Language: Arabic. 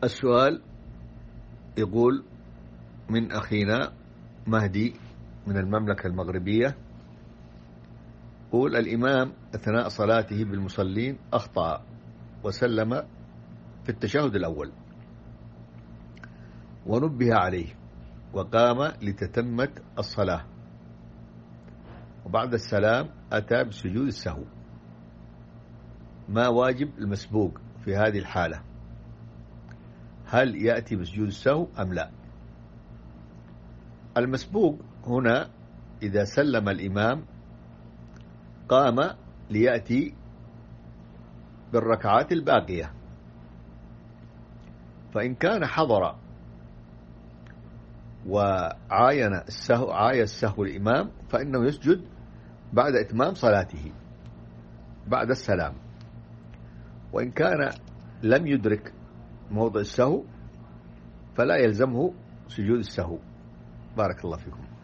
السؤال يقول من أخينا مهدي من المملكة المغربية، يقول الإمام أثناء صلاته بالمصلين أخطأ وسلم في التشهد الأول ونبه عليه وقام لتتمة الصلاة، وبعد السلام أتى بسجود السهو، ما واجب المسبوق في هذه الحالة؟ هل يأتي بسجود السهو أم لا؟ المسبوق هنا إذا سلم الإمام قام ليأتي بالركعات الباقية، فإن كان حضر وعاين السهو السهو الإمام فإنه يسجد بعد إتمام صلاته بعد السلام، وإن كان لم يدرك موضع السهو فلا يلزمه سجود السهو. بارك الله فيكم.